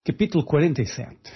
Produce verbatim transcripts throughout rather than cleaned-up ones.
Capítulo quarenta e sete.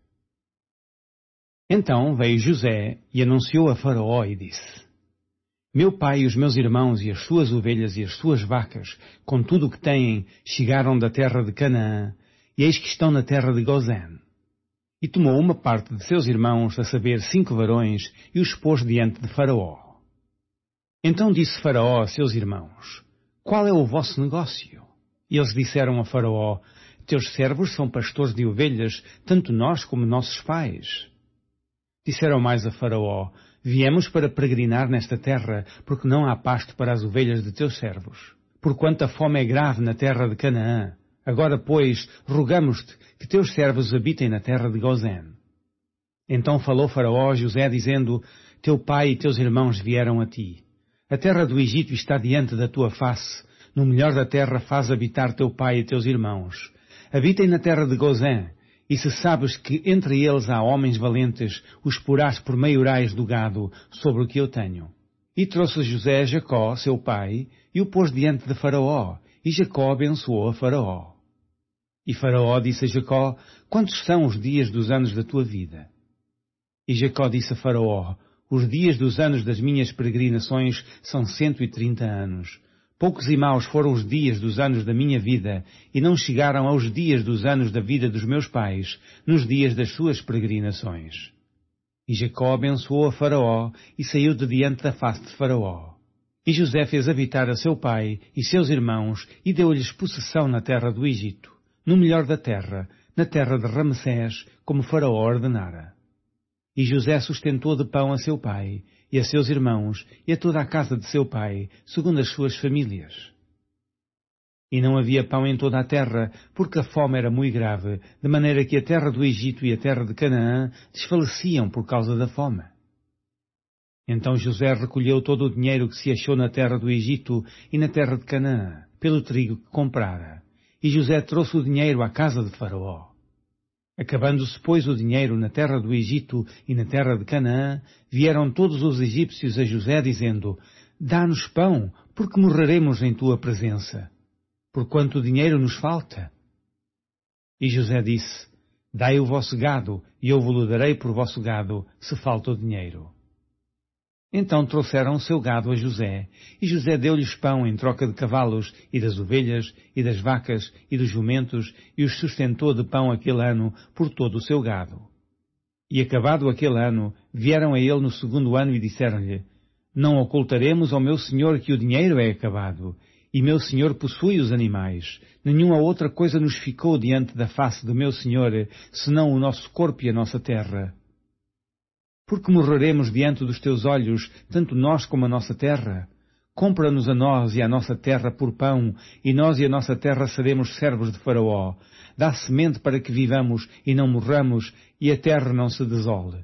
Então veio José e anunciou a Faraó e disse: Meu pai e os meus irmãos e as suas ovelhas e as suas vacas, com tudo o que têm, chegaram da terra de Canaã, e eis que estão na terra de Gozém. E tomou uma parte de seus irmãos, a saber, cinco varões, e os pôs diante de Faraó. Então disse Faraó a seus irmãos: Qual é o vosso negócio? E eles disseram a Faraó: Teus servos são pastores de ovelhas, tanto nós como nossos pais. Disseram mais a Faraó: Viemos para peregrinar nesta terra, porque não há pasto para as ovelhas de teus servos. Porquanto a fome é grave na terra de Canaã. Agora, pois, rogamos-te que teus servos habitem na terra de Gozém. Então falou Faraó a José, dizendo: Teu pai e teus irmãos vieram a ti. A terra do Egito está diante da tua face. No melhor da terra faz habitar teu pai e teus irmãos. Habitem na terra de Gozém, e se sabes que entre eles há homens valentes, os porás por maiorais do gado, sobre o que eu tenho. E trouxe José a Jacó, seu pai, e o pôs diante de Faraó, e Jacó abençoou a Faraó. E Faraó disse a Jacó: Quantos são os dias dos anos da tua vida? E Jacó disse a Faraó: Os dias dos anos das minhas peregrinações são cento e trinta anos. Poucos e maus foram os dias dos anos da minha vida, e não chegaram aos dias dos anos da vida dos meus pais, nos dias das suas peregrinações. E Jacó abençoou a Faraó, e saiu de diante da face de Faraó. E José fez habitar a seu pai e seus irmãos, e deu-lhes possessão na terra do Egito, no melhor da terra, na terra de Ramsés, como Faraó ordenara. E José sustentou de pão a seu pai, e a seus irmãos, e a toda a casa de seu pai, segundo as suas famílias. E não havia pão em toda a terra, porque a fome era muito grave, de maneira que a terra do Egito e a terra de Canaã desfaleciam por causa da fome. Então José recolheu todo o dinheiro que se achou na terra do Egito e na terra de Canaã, pelo trigo que comprara. E José trouxe o dinheiro à casa de Faraó. Acabando-se, pois, o dinheiro na terra do Egito e na terra de Canaã, vieram todos os egípcios a José, dizendo: Dá-nos pão, porque morreremos em tua presença, porquanto o dinheiro nos falta. E José disse: Dai o vosso gado, e eu vos darei por vosso gado, se falta o dinheiro. Então trouxeram o seu gado a José, e José deu-lhes pão em troca de cavalos, e das ovelhas, e das vacas, e dos jumentos, e os sustentou de pão aquele ano por todo o seu gado. E acabado aquele ano, vieram a ele no segundo ano e disseram-lhe: Não ocultaremos ao meu senhor que o dinheiro é acabado, e meu senhor possui os animais. Nenhuma outra coisa nos ficou diante da face do meu senhor, senão o nosso corpo e a nossa terra. Porque morreremos diante dos teus olhos, tanto nós como a nossa terra? Compra-nos a nós e a nossa terra por pão, e nós e a nossa terra seremos servos de Faraó. Dá semente para que vivamos e não morramos, e a terra não se desole.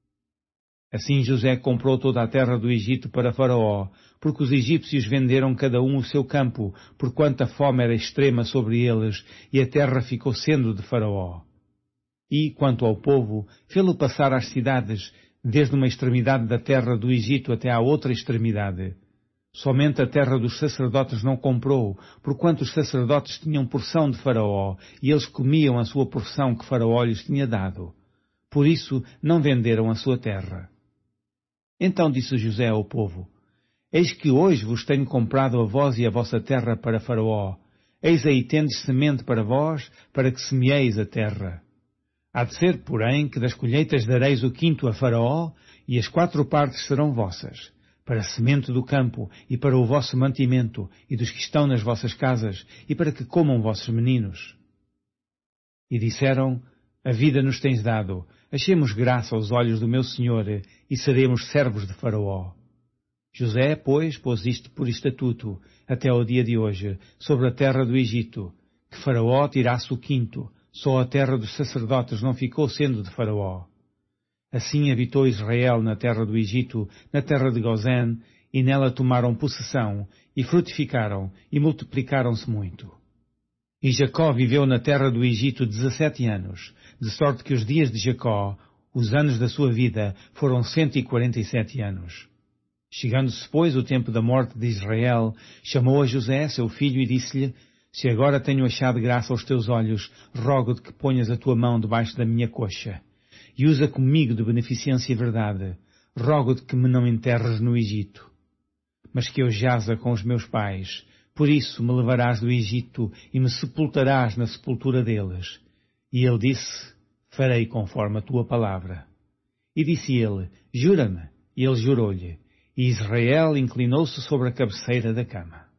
Assim José comprou toda a terra do Egito para Faraó, porque os egípcios venderam cada um o seu campo, porquanto a fome era extrema sobre eles, e a terra ficou sendo de Faraó. E, quanto ao povo, fê-lo passar às cidades, desde uma extremidade da terra do Egito até à outra extremidade. Somente a terra dos sacerdotes não comprou, porquanto os sacerdotes tinham porção de Faraó, e eles comiam a sua porção que Faraó lhes tinha dado. Por isso não venderam a sua terra. Então disse José ao povo: Eis que hoje vos tenho comprado a vós e a vossa terra para Faraó. Eis aí tendes semente para vós, para que semeeis a terra. Há de ser, porém, que das colheitas dareis o quinto a Faraó, e as quatro partes serão vossas, para a semente do campo, e para o vosso mantimento, e dos que estão nas vossas casas, e para que comam vossos meninos. E disseram: A vida nos tens dado, achemos graça aos olhos do meu senhor, e seremos servos de Faraó. José, pois, pôs isto por estatuto, até ao dia de hoje, sobre a terra do Egito, que Faraó tirasse o quinto. Só a terra dos sacerdotes não ficou sendo de Faraó. Assim habitou Israel na terra do Egito, na terra de Gozém, e nela tomaram possessão, e frutificaram, e multiplicaram-se muito. E Jacó viveu na terra do Egito dezessete anos, de sorte que os dias de Jacó, os anos da sua vida, foram cento e quarenta e sete anos. Chegando-se, pois, o tempo da morte de Israel, chamou a José, seu filho, e disse-lhe: Se agora tenho achado graça aos teus olhos, rogo-te que ponhas a tua mão debaixo da minha coxa, e usa comigo de beneficência e verdade. Rogo-te que me não enterres no Egito, mas que eu jaza com os meus pais. Por isso me levarás do Egito e me sepultarás na sepultura deles. E ele disse, farei conforme a tua palavra. E disse ele, jura-me. E ele jurou-lhe. E Israel inclinou-se sobre a cabeceira da cama.